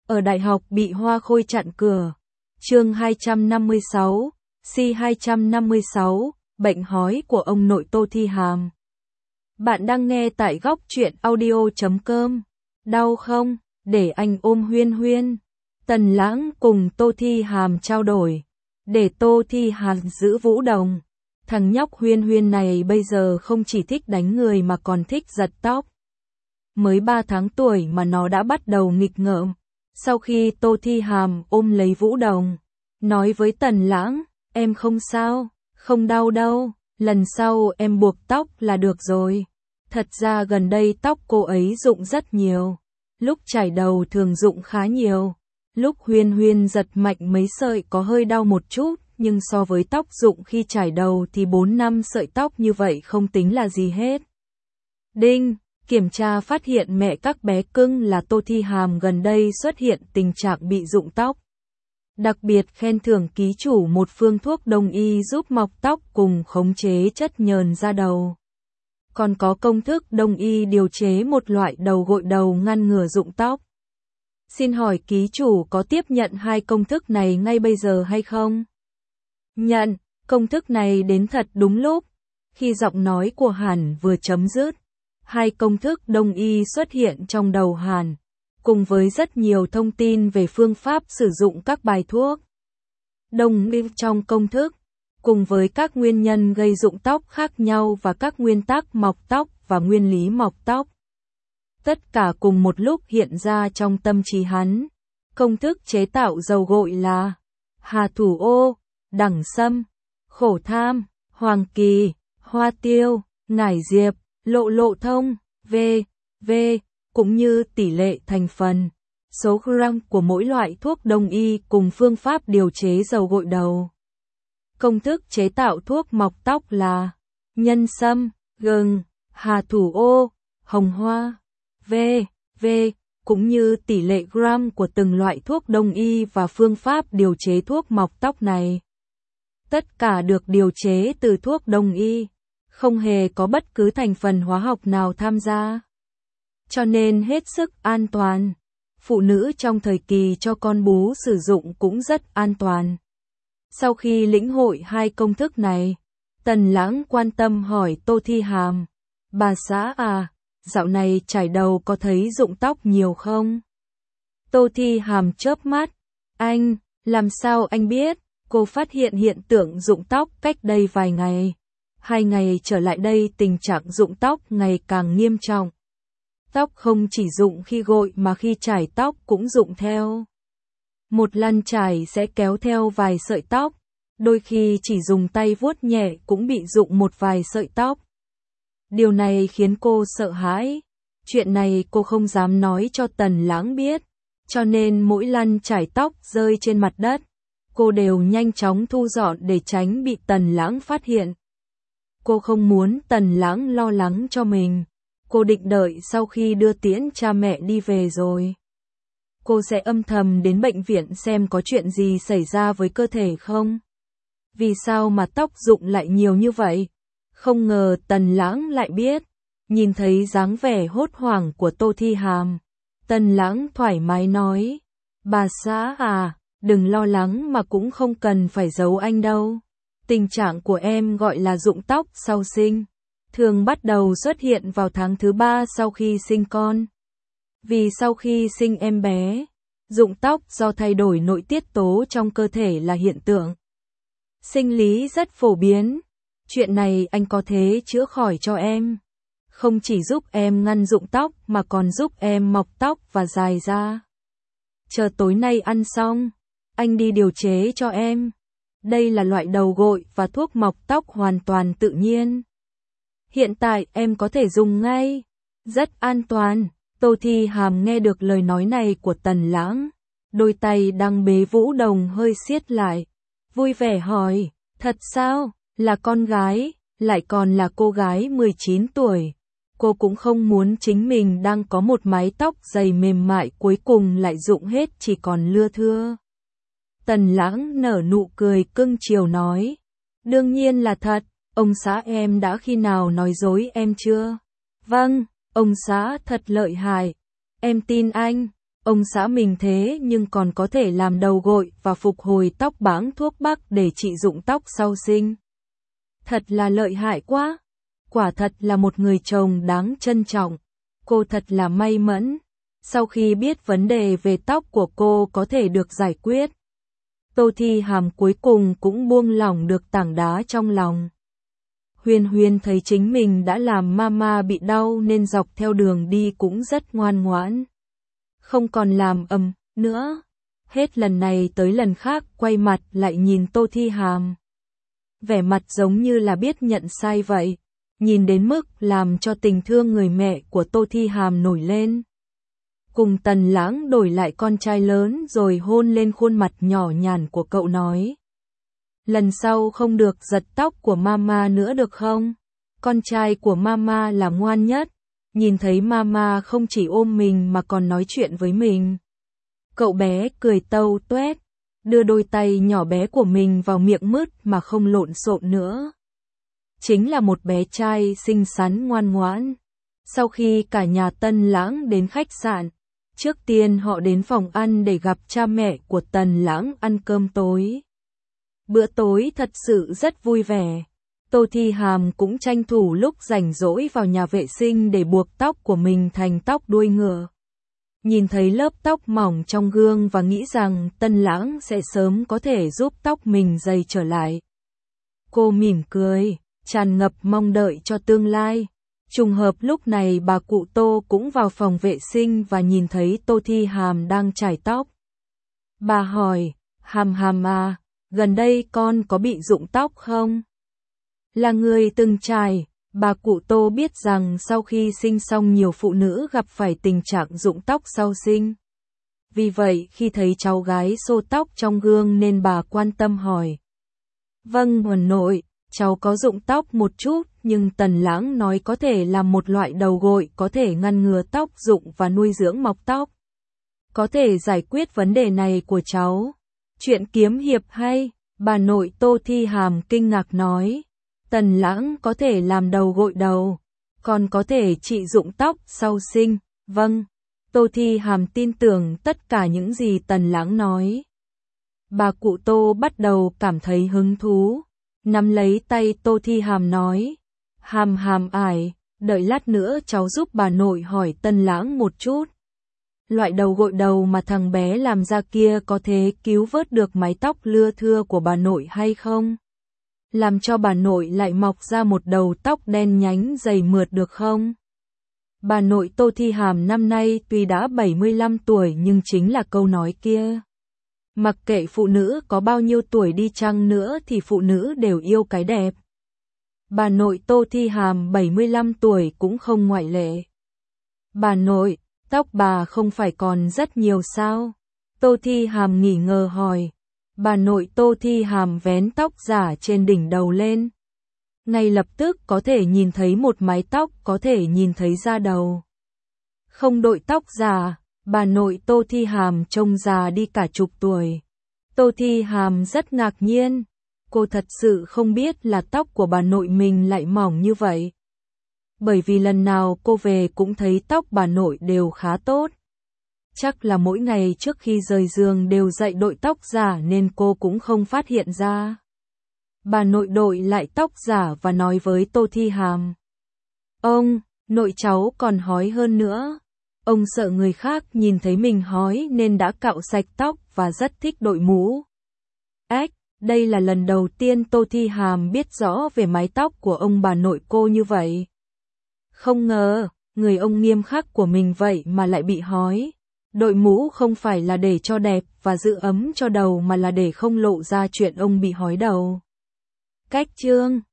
Ở đại học bị Hoa Khôi chặn cửa. Chương 256, C256, bệnh hói của ông nội Tô Thi Hàm. Bạn đang nghe tại góc truyện audio.com. Đau không? Để anh ôm Huyên Huyên. Tần Lãng cùng Tô Thi Hàm trao đổi. Để Tô Thi Hàm giữ Vũ Đồng. Thằng nhóc Huyên Huyên này bây giờ không chỉ thích đánh người mà còn thích giật tóc. Mới 3 tháng tuổi mà nó đã bắt đầu nghịch ngợm. Sau khi Tô Thi Hàm ôm lấy Vũ Đồng, nói với Tần Lãng, em không sao, không đau đâu, lần sau em buộc tóc là được rồi. Thật ra gần đây tóc cô ấy rụng rất nhiều, lúc chải đầu thường rụng khá nhiều. Lúc Huyên Huyên giật mạnh mấy sợi có hơi đau một chút, nhưng so với tóc rụng khi chải đầu thì 4-5 sợi tóc như vậy không tính là gì hết. Đinh! Kiểm tra phát hiện mẹ các bé cưng là Tô Thi Hàm gần đây xuất hiện tình trạng bị rụng tóc. Đặc biệt khen thưởng ký chủ một phương thuốc đông y giúp mọc tóc cùng khống chế chất nhờn da đầu. Còn có công thức đông y điều chế một loại đầu gội đầu ngăn ngừa rụng tóc. Xin hỏi ký chủ có tiếp nhận 2 công thức này ngay bây giờ hay không? Nhận, công thức này đến thật đúng lúc. Khi giọng nói của Hàn vừa chấm dứt, 2 công thức đông y xuất hiện trong đầu Hàn, cùng với rất nhiều thông tin về phương pháp sử dụng các bài thuốc đông y trong công thức, cùng với các nguyên nhân gây rụng tóc khác nhau và các nguyên tắc mọc tóc và nguyên lý mọc tóc. Tất cả cùng một lúc hiện ra trong tâm trí hắn. Công thức chế tạo dầu gội là hà thủ ô, đẳng sâm, khổ tham, hoàng kỳ, hoa tiêu, ngải diệp, lộ thông, v, cũng như tỷ lệ thành phần, số gram của mỗi loại thuốc đông y cùng phương pháp điều chế dầu gội đầu. Công thức chế tạo thuốc mọc tóc là nhân sâm, gừng, hà thủ ô, hồng hoa, v, cũng như tỷ lệ gram của từng loại thuốc đông y và phương pháp điều chế thuốc mọc tóc này. Tất cả được điều chế từ thuốc đông y, không hề có bất cứ thành phần hóa học nào tham gia. Cho nên hết sức an toàn. Phụ nữ trong thời kỳ cho con bú sử dụng cũng rất an toàn. Sau khi lĩnh hội 2 công thức này, Tần Lãng quan tâm hỏi Tô Thi Hàm, bà xã à, dạo này chải đầu có thấy rụng tóc nhiều không? Tô Thi Hàm chớp mắt, anh, làm sao anh biết? Cô phát hiện hiện tượng rụng tóc cách đây vài ngày. 2 ngày trở lại đây tình trạng rụng tóc ngày càng nghiêm trọng. Tóc không chỉ rụng khi gội mà khi chải tóc cũng rụng theo. Một lần chải sẽ kéo theo vài sợi tóc, đôi khi chỉ dùng tay vuốt nhẹ cũng bị rụng một vài sợi tóc. Điều này khiến cô sợ hãi. Chuyện này cô không dám nói cho Tần Lãng biết, cho nên mỗi lần chải tóc rơi trên mặt đất, cô đều nhanh chóng thu dọn để tránh bị Tần Lãng phát hiện. Cô không muốn Tần Lãng lo lắng cho mình. Cô định đợi sau khi đưa tiễn cha mẹ đi về rồi, cô sẽ âm thầm đến bệnh viện xem có chuyện gì xảy ra với cơ thể không. Vì sao mà tóc rụng lại nhiều như vậy? Không ngờ Tần Lãng lại biết. Nhìn thấy dáng vẻ hốt hoảng của Tô Thi Hàm, Tần Lãng thoải mái nói, bà xã à, đừng lo lắng mà cũng không cần phải giấu anh đâu. Tình trạng của em gọi là rụng tóc sau sinh, thường bắt đầu xuất hiện vào tháng thứ 3 sau khi sinh con. Vì sau khi sinh em bé, rụng tóc do thay đổi nội tiết tố trong cơ thể là hiện tượng sinh lý rất phổ biến. Chuyện này anh có thể chữa khỏi cho em. Không chỉ giúp em ngăn rụng tóc mà còn giúp em mọc tóc và dài ra. Chờ tối nay ăn xong, anh đi điều chế cho em. Đây là loại đầu gội và thuốc mọc tóc hoàn toàn tự nhiên. Hiện tại em có thể dùng ngay. Rất an toàn. Tô Thi Hàm nghe được lời nói này của Tần Lãng. Đôi tay đang bế Vũ Đồng hơi siết lại. Vui vẻ hỏi, thật sao? Là con gái, lại còn là cô gái 19 tuổi. Cô cũng không muốn chính mình đang có một mái tóc dày mềm mại cuối cùng lại rụng hết chỉ còn lưa thưa. Tần Lãng nở nụ cười cưng chiều nói, đương nhiên là thật, ông xã em đã khi nào nói dối em chưa? Vâng, ông xã thật lợi hại, em tin anh. Ông xã mình thế nhưng còn có thể làm đầu gội và phục hồi tóc báng thuốc bắc để trị rụng tóc sau sinh. Thật là lợi hại quá. Quả thật là một người chồng đáng trân trọng. Cô thật là may mắn. Sau khi biết vấn đề về tóc của cô có thể được giải quyết, Tô Thi Hàm cuối cùng cũng buông lỏng được tảng đá trong lòng. Huyền Huyền thấy chính mình đã làm mama bị đau nên dọc theo đường đi cũng rất ngoan ngoãn. Không còn làm ầm nữa. Hết lần này tới lần khác quay mặt lại nhìn Tô Thi Hàm. Vẻ mặt giống như là biết nhận sai vậy. Nhìn đến mức làm cho tình thương người mẹ của Tô Thi Hàm nổi lên. Cùng Tần Lãng đổi lại con trai lớn rồi hôn lên khuôn mặt nhỏ nhàn của cậu nói. Lần sau không được giật tóc của mama nữa được không? Con trai của mama là ngoan nhất. Nhìn thấy mama không chỉ ôm mình mà còn nói chuyện với mình. Cậu bé cười tâu tuét, đưa đôi tay nhỏ bé của mình vào miệng mứt mà không lộn xộn nữa. Chính là một bé trai xinh xắn ngoan ngoãn. Sau khi cả nhà Tần Lãng đến khách sạn, trước tiên họ đến phòng ăn để gặp cha mẹ của Tần Lãng ăn cơm tối. Bữa tối thật sự rất vui vẻ. Tô Thi Hàm cũng tranh thủ lúc rảnh rỗi vào nhà vệ sinh để buộc tóc của mình thành tóc đuôi ngựa. Nhìn thấy lớp tóc mỏng trong gương và nghĩ rằng Tần Lãng sẽ sớm có thể giúp tóc mình dày trở lại. Cô mỉm cười, tràn ngập mong đợi cho tương lai. Trùng hợp lúc này bà cụ Tô cũng vào phòng vệ sinh và nhìn thấy Tô Thi Hàm đang chải tóc. Bà hỏi, Hàm Hàm à, gần đây con có bị rụng tóc không? Là người từng trải, bà cụ Tô biết rằng sau khi sinh xong nhiều phụ nữ gặp phải tình trạng rụng tóc sau sinh. Vì vậy khi thấy cháu gái xô tóc trong gương nên bà quan tâm hỏi. Vâng nguồn nội, cháu có rụng tóc một chút nhưng Tần Lãng nói có thể làm một loại đầu gội có thể ngăn ngừa tóc rụng và nuôi dưỡng mọc tóc. Có thể giải quyết vấn đề này của cháu. Chuyện kiếm hiệp hay, bà nội Tô Thi Hàm kinh ngạc nói. Tần Lãng có thể làm đầu gội đầu, còn có thể trị rụng tóc sau sinh. Vâng, Tô Thi Hàm tin tưởng tất cả những gì Tần Lãng nói. Bà cụ Tô bắt đầu cảm thấy hứng thú, nắm lấy tay Tô Thi Hàm nói. Hàm Hàm ải, đợi lát nữa cháu giúp bà nội hỏi Tần Lãng một chút. Loại đầu gội đầu mà thằng bé làm ra kia có thể cứu vớt được mái tóc lưa thưa của bà nội hay không? Làm cho bà nội lại mọc ra một đầu tóc đen nhánh dày mượt được không? Bà nội Tô Thi Hàm năm nay tuy đã 75 tuổi nhưng chính là câu nói kia. Mặc kệ phụ nữ có bao nhiêu tuổi đi chăng nữa thì phụ nữ đều yêu cái đẹp. Bà nội Tô Thi Hàm 75 tuổi cũng không ngoại lệ. Bà nội, tóc bà không phải còn rất nhiều sao? Tô Thi Hàm nghi ngờ hỏi. Bà nội Tô Thi Hàm vén tóc giả trên đỉnh đầu lên. Ngay lập tức có thể nhìn thấy một mái tóc, có thể nhìn thấy da đầu. Không đội tóc giả, bà nội Tô Thi Hàm trông già đi cả chục tuổi. Tô Thi Hàm rất ngạc nhiên. Cô thật sự không biết là tóc của bà nội mình lại mỏng như vậy. Bởi vì lần nào cô về cũng thấy tóc bà nội đều khá tốt. Chắc là mỗi ngày trước khi rời giường đều dậy đội tóc giả nên cô cũng không phát hiện ra. Bà nội đội lại tóc giả và nói với Tô Thi Hàm. Ông, nội cháu còn hói hơn nữa. Ông sợ người khác nhìn thấy mình hói nên đã cạo sạch tóc và rất thích đội mũ. Ếch, đây là lần đầu tiên Tô Thi Hàm biết rõ về mái tóc của ông bà nội cô như vậy. Không ngờ, người ông nghiêm khắc của mình vậy mà lại bị hói. Đội mũ không phải là để cho đẹp và giữ ấm cho đầu mà là để không lộ ra chuyện ông bị hói đầu. Cách chương